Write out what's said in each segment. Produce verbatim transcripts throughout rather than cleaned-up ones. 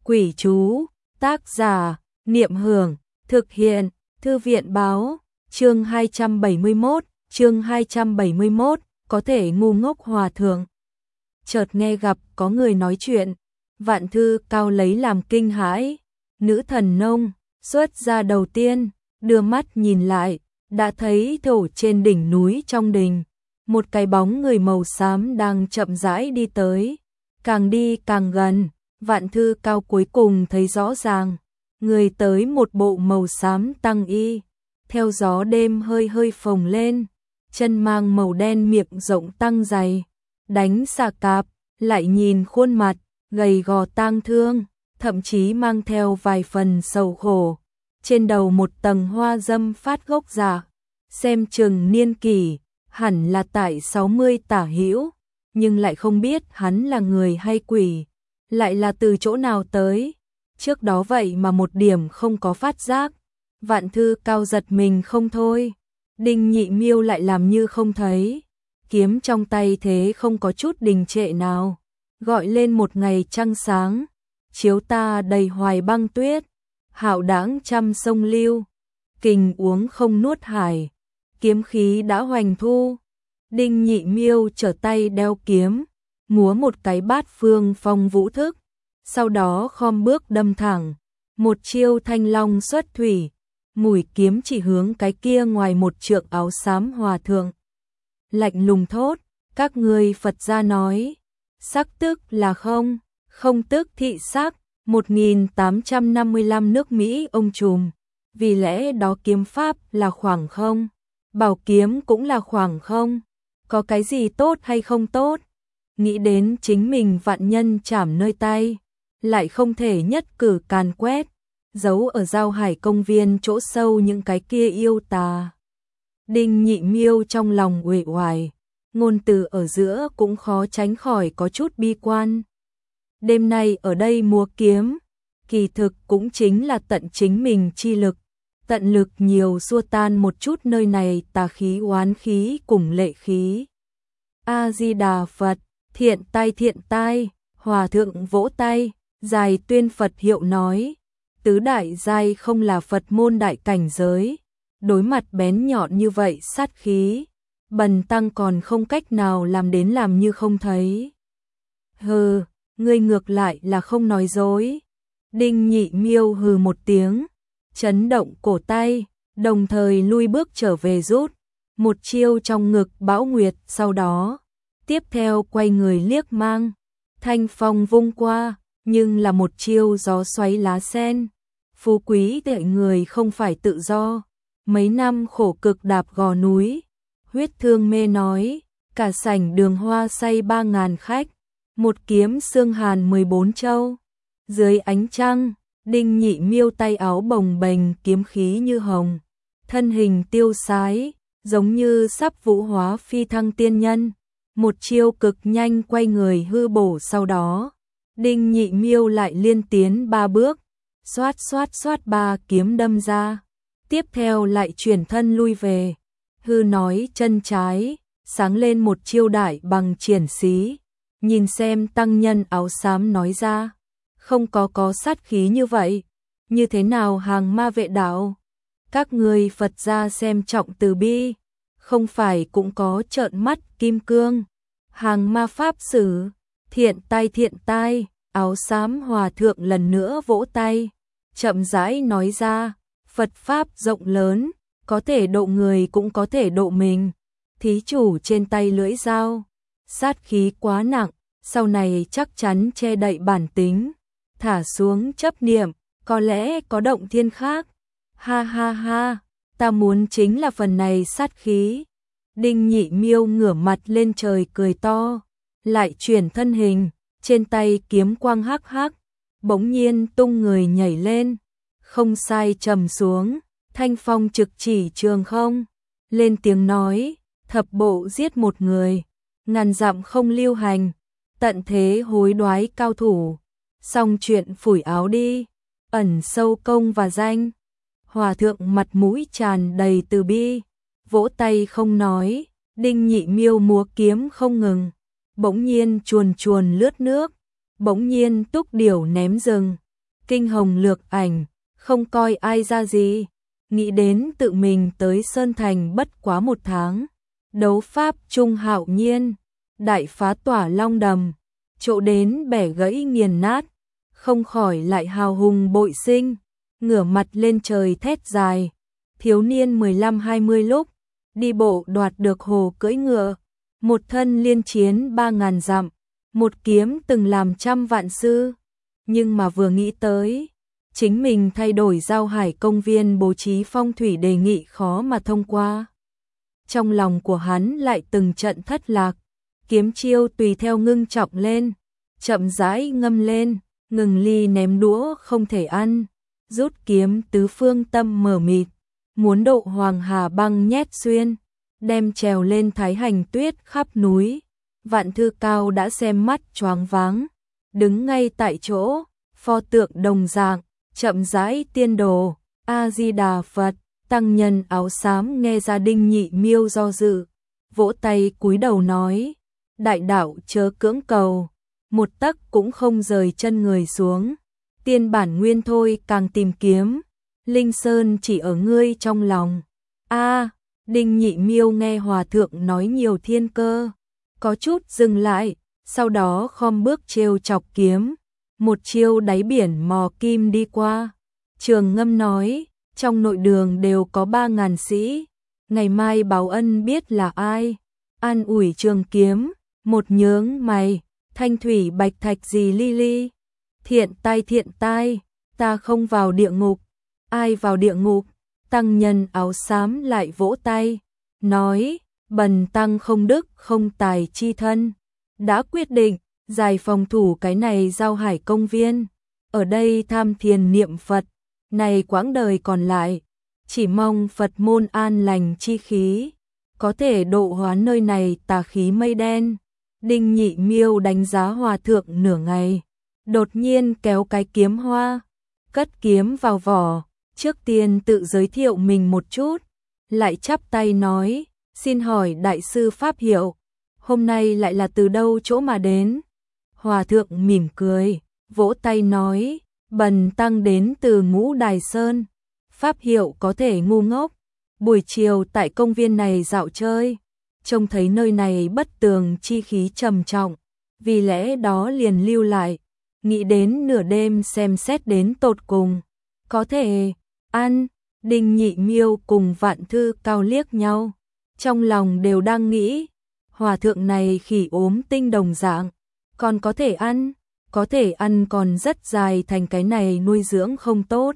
Quỷ chú, tác giả, Niệm Hưởng, thực hiện, Thư viện báo, chương hai trăm bảy mươi mốt, chương hai trăm bảy mươi mốt, có thể ngu ngốc hòa thượng. Chợt nghe gặp có người nói chuyện, Vạn Thư Cao lấy làm kinh hãi, nữ thần nông, xuất ra đầu tiên, đưa mắt nhìn lại, đã thấy thổ trên đỉnh núi trong đình, một cái bóng người màu xám đang chậm rãi đi tới, càng đi càng gần, Vạn Thư Cao cuối cùng thấy rõ ràng, người tới một bộ màu xám tăng y, theo gió đêm hơi hơi phồng lên, chân mang màu đen miệng rộng tăng dày, đánh xà cạp, lại nhìn khuôn mặt, gầy gò tang thương, thậm chí mang theo vài phần sầu khổ, trên đầu một tầng hoa dâm phát gốc giả, xem chừng niên kỷ, hẳn là tại sáu mươi tả hữu, nhưng lại không biết hắn là người hay quỷ, lại là từ chỗ nào tới, trước đó vậy mà một điểm không có phát giác, Vạn Thư Cao giật mình không thôi, Đinh Nhị Miêu lại làm như không thấy, kiếm trong tay thế không có chút đình trệ nào, gọi lên một ngày trăng sáng, chiếu ta đầy hoài băng tuyết, hạo đãng trăm sông lưu, kình uống không nuốt hải, kiếm khí đã hoành thu, Đinh Nhị Miêu trở tay đeo kiếm, múa một cái bát phương phong vũ thức, sau đó khom bước đâm thẳng, một chiêu thanh long xuất thủy, mũi kiếm chỉ hướng cái kia ngoài một trượng áo xám hòa thượng. Lạnh lùng thốt, các ngươi Phật gia nói, sắc tức là không, không tức thị sắc, một nghìn tám trăm năm mươi lăm nước Mỹ ông trùm, vì lẽ đó kiếm pháp là khoảng không, bảo kiếm cũng là khoảng không, có cái gì tốt hay không tốt, nghĩ đến chính mình vạn nhân chảm nơi tay, lại không thể nhất cử càn quét, giấu ở giao hải công viên chỗ sâu những cái kia yêu tà. Đinh Nhị Miêu trong lòng uể oải, ngôn từ ở giữa cũng khó tránh khỏi có chút bi quan. Đêm nay ở đây múa kiếm, kỳ thực cũng chính là tận chính mình chi lực, tận lực nhiều xua tan một chút nơi này tà khí oán khí cùng lệ khí. A-di-đà Phật, thiện tai thiện tai, hòa thượng vỗ tay, dài tuyên Phật hiệu nói, tứ đại giai không là Phật môn đại cảnh giới, đối mặt bén nhọn như vậy sát khí, bần tăng còn không cách nào làm đến làm như không thấy. Hừ, ngươi ngược lại là không nói dối. Đinh Nhị Miêu hừ một tiếng, chấn động cổ tay, đồng thời lui bước trở về rút, một chiêu trong ngực bão nguyệt, sau đó, tiếp theo quay người liếc mang, thanh phong vung qua, nhưng là một chiêu gió xoáy lá sen. Phú quý tệ người không phải tự do, mấy năm khổ cực đạp gò núi, huyết thương mê nói, cả sảnh đường hoa say ba ngàn khách, một kiếm xương hàn mười bốn châu. Dưới ánh trăng, Đinh Nhị Miêu tay áo bồng bềnh kiếm khí như hồng, thân hình tiêu sái, giống như sắp vũ hóa phi thăng tiên nhân, một chiêu cực nhanh quay người hư bổ, sau đó, Đinh Nhị Miêu lại liên tiến ba bước, xoát xoát xoát ba kiếm đâm ra, tiếp theo lại chuyển thân lui về, hư nói chân trái, sáng lên một chiêu đại bằng triển xí, nhìn xem tăng nhân áo xám nói ra, không có có sát khí như vậy, như thế nào hàng ma vệ đạo, các người Phật gia xem trọng từ bi, không phải cũng có trợn mắt kim cương, hàng ma pháp sử, thiện tai thiện tai, áo xám hòa thượng lần nữa vỗ tay, chậm rãi nói ra, Phật pháp rộng lớn, có thể độ người cũng có thể độ mình, thí chủ trên tay lưỡi dao, sát khí quá nặng, sau này chắc chắn che đậy bản tính, thả xuống chấp niệm, có lẽ có động thiên khác, ha ha ha, ta muốn chính là phần này sát khí. Đinh Nhị Miêu ngửa mặt lên trời cười to, lại chuyển thân hình, trên tay kiếm quang hắc hắc, bỗng nhiên tung người nhảy lên, không sai trầm xuống, thanh phong trực chỉ trường không, lên tiếng nói, thập bộ giết một người, ngàn dặm không lưu hành, tận thế hối đoái cao thủ, xong chuyện phủi áo đi, ẩn sâu công và danh. Hòa thượng mặt mũi tràn đầy từ bi, vỗ tay không nói, Đinh Nhị Miêu múa kiếm không ngừng, bỗng nhiên chuồn chuồn lướt nước, bỗng nhiên túc điểu ném rừng, kinh hồng lược ảnh, không coi ai ra gì. Nghĩ đến tự mình tới Sơn Thành bất quá một tháng. Đấu pháp trung hạo nhiên, đại phá tỏa long đầm, chỗ đến bẻ gãy nghiền nát, không khỏi lại hào hùng bội sinh, ngửa mặt lên trời thét dài. Thiếu niên mười lăm hai mươi lúc, đi bộ đoạt được hồ cưỡi ngựa, một thân liên chiến ba ngàn dặm, một kiếm từng làm trăm vạn sư. Nhưng mà vừa nghĩ tới, chính mình thay đổi Giao Hải công viên bố trí phong thủy đề nghị khó mà thông qua. Trong lòng của hắn lại từng trận thất lạc, kiếm chiêu tùy theo ngưng trọng lên, chậm rãi ngâm lên, ngừng ly ném đũa không thể ăn, rút kiếm tứ phương tâm mở mịt, muốn độ hoàng hà băng nhét xuyên, đem trèo lên thái hành tuyết khắp núi. Vạn Thư Cao đã xem mắt choáng váng, đứng ngay tại chỗ, pho tượng đồng dạng, chậm rãi tiên đồ, A-di-đà Phật. Tăng nhân áo xám nghe ra Đinh Nhị Miêu do dự, vỗ tay cúi đầu nói, đại đạo chớ cưỡng cầu, một tấc cũng không rời chân người xuống, tiên bản nguyên thôi càng tìm kiếm, Linh Sơn chỉ ở ngươi trong lòng. A, Đinh Nhị Miêu nghe hòa thượng nói nhiều thiên cơ, có chút dừng lại, sau đó khom bước trêu chọc kiếm, một chiêu đáy biển mò kim đi qua. Trường Ngâm nói, trong nội đường đều có ba ngàn sĩ, ngày mai báo ân biết là ai. An ủi Trường Kiếm, một nhướng mày, thanh thủy bạch thạch gì li li. Thiện tai thiện tai, ta không vào địa ngục. Ai vào địa ngục? Tăng nhân áo xám lại vỗ tay, nói, bần tăng không đức không tài chi thân. Đã quyết định, giải phòng thủ cái này Giao Hải công viên. Ở đây tham thiền niệm Phật. Này quãng đời còn lại, chỉ mong Phật môn an lành chi khí, có thể độ hóa nơi này tà khí mây đen. Đinh Nhị Miêu đánh giá hòa thượng nửa ngày, đột nhiên kéo cái kiếm hoa, cất kiếm vào vỏ, trước tiên tự giới thiệu mình một chút, lại chắp tay nói, xin hỏi đại sư pháp hiệu, hôm nay lại là từ đâu chỗ mà đến? Hòa thượng mỉm cười, vỗ tay nói, bần tăng đến từ Ngũ Đài Sơn, pháp hiệu có thể ngu ngốc. Buổi chiều tại công viên này dạo chơi, trông thấy nơi này bất tường chi khí trầm trọng, vì lẽ đó liền lưu lại, nghĩ đến nửa đêm xem xét đến tột cùng. Có thể ăn. Đinh Nhị Miêu cùng Vạn Thư Cao liếc nhau, trong lòng đều đang nghĩ, hòa thượng này khỉ ốm tinh đồng dạng, còn có thể ăn. Có thể ăn còn rất dài thành cái này nuôi dưỡng không tốt.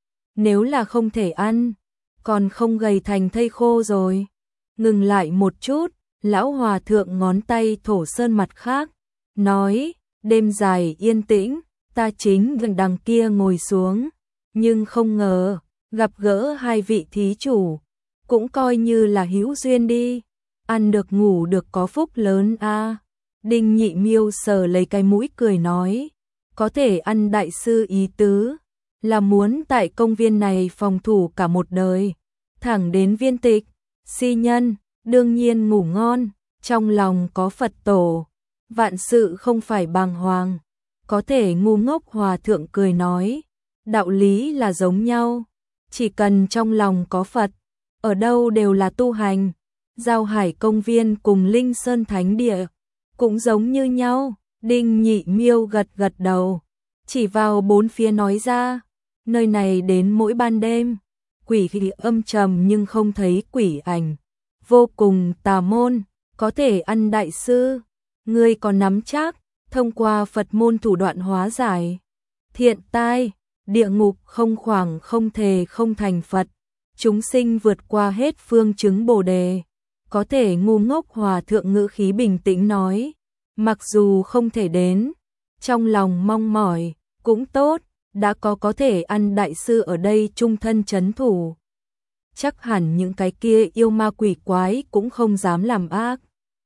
Nếu là không thể ăn, còn không gầy thành thây khô rồi. Ngừng lại một chút, lão hòa thượng ngón tay thổ sơn mặt khác, nói, đêm dài yên tĩnh, ta chính gần đằng kia ngồi xuống, nhưng không ngờ, gặp gỡ hai vị thí chủ, cũng coi như là hữu duyên đi, ăn được ngủ được có phúc lớn a. À. Đinh Nhị Miêu sờ lấy cái mũi cười nói, có thể ăn đại sư ý tứ, là muốn tại công viên này phòng thủ cả một đời, thẳng đến viên tịch, si nhân, đương nhiên ngủ ngon, trong lòng có Phật tổ, vạn sự không phải bàng hoàng, có thể ngu ngốc. Hòa thượng cười nói, đạo lý là giống nhau, chỉ cần trong lòng có Phật, ở đâu đều là tu hành. Giao Hải công viên cùng Linh Sơn Thánh Địa cũng giống như nhau. Đinh Nhị Miêu gật gật đầu, chỉ vào bốn phía nói ra, nơi này đến mỗi ban đêm, quỷ khí âm trầm nhưng không thấy quỷ ảnh, vô cùng tà môn, có thể ăn đại sư, ngươi có nắm chắc, thông qua Phật môn thủ đoạn hóa giải. Thiện tai, địa ngục không khoảng không thề không thành Phật, chúng sinh vượt qua hết phương chứng Bồ đề. Có thể ngu ngốc. Hòa thượng ngữ khí bình tĩnh nói, mặc dù không thể đến, trong lòng mong mỏi, cũng tốt, đã có có thể ăn đại sư ở đây trung thân trấn thủ. Chắc hẳn những cái kia yêu ma quỷ quái cũng không dám làm ác.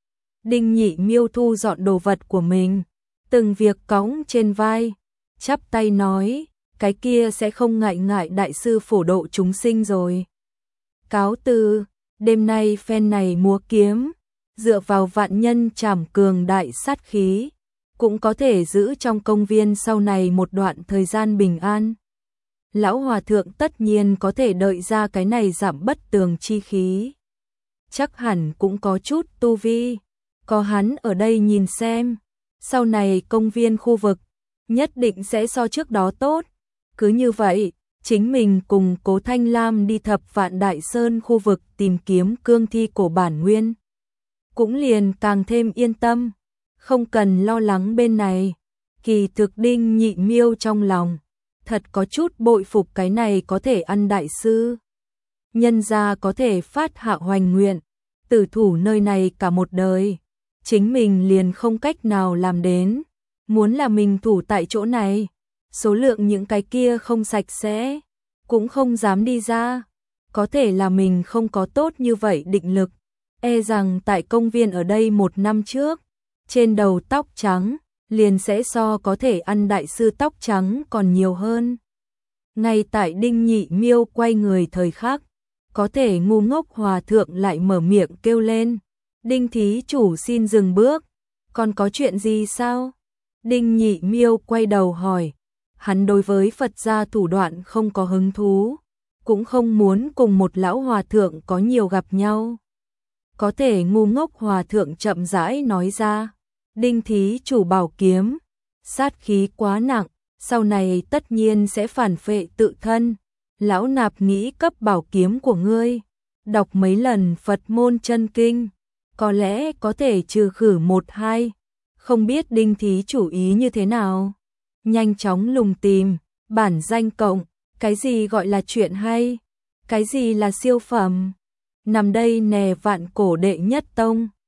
Đinh Nhị Miêu thu dọn đồ vật của mình, từng việc cõng trên vai, chắp tay nói, cái kia sẽ không ngại ngại đại sư phổ độ chúng sinh rồi. Cáo từ, đêm nay phen này múa kiếm, dựa vào vạn nhân trảm cường đại sát khí, cũng có thể giữ trong công viên sau này một đoạn thời gian bình an. Lão hòa thượng tất nhiên có thể đợi ra cái này giảm bất tường chi khí. Chắc hẳn cũng có chút tu vi, có hắn ở đây nhìn xem, sau này công viên khu vực nhất định sẽ so trước đó tốt. Cứ như vậy, chính mình cùng Cố Thanh Lam đi thập vạn đại sơn khu vực tìm kiếm cương thi cổ bản nguyên. Cũng liền càng thêm yên tâm, không cần lo lắng bên này. Kỳ thực Đinh Nhị Miêu trong lòng thật có chút bội phục cái này có thể ăn đại sư. Nhân gia có thể phát hạ hoành nguyện, tử thủ nơi này cả một đời. Chính mình liền không cách nào làm đến. Muốn là mình thủ tại chỗ này, số lượng những cái kia không sạch sẽ, cũng không dám đi ra. Có thể là mình không có tốt như vậy định lực. E rằng tại công viên ở đây một năm trước, trên đầu tóc trắng, liền sẽ so có thể ăn đại sư tóc trắng còn nhiều hơn. Ngay tại Đinh Nhị Miêu quay người thời khắc, có thể ngu ngốc hòa thượng lại mở miệng kêu lên. Đinh thí chủ xin dừng bước, còn có chuyện gì sao? Đinh Nhị Miêu quay đầu hỏi, hắn đối với Phật gia thủ đoạn không có hứng thú, cũng không muốn cùng một lão hòa thượng có nhiều gặp nhau. Có thể ngu ngốc hòa thượng chậm rãi nói ra, Đinh thí chủ bảo kiếm, sát khí quá nặng, sau này tất nhiên sẽ phản phệ tự thân. Lão nạp nghĩ cấp bảo kiếm của ngươi, đọc mấy lần Phật môn chân kinh, có lẽ có thể trừ khử một hai. Không biết Đinh thí chủ ý như thế nào? Nhanh chóng lùng tìm, bản danh cộng, cái gì gọi là chuyện hay? Cái gì là siêu phẩm? Nằm đây nè vạn cổ đệ nhất tông.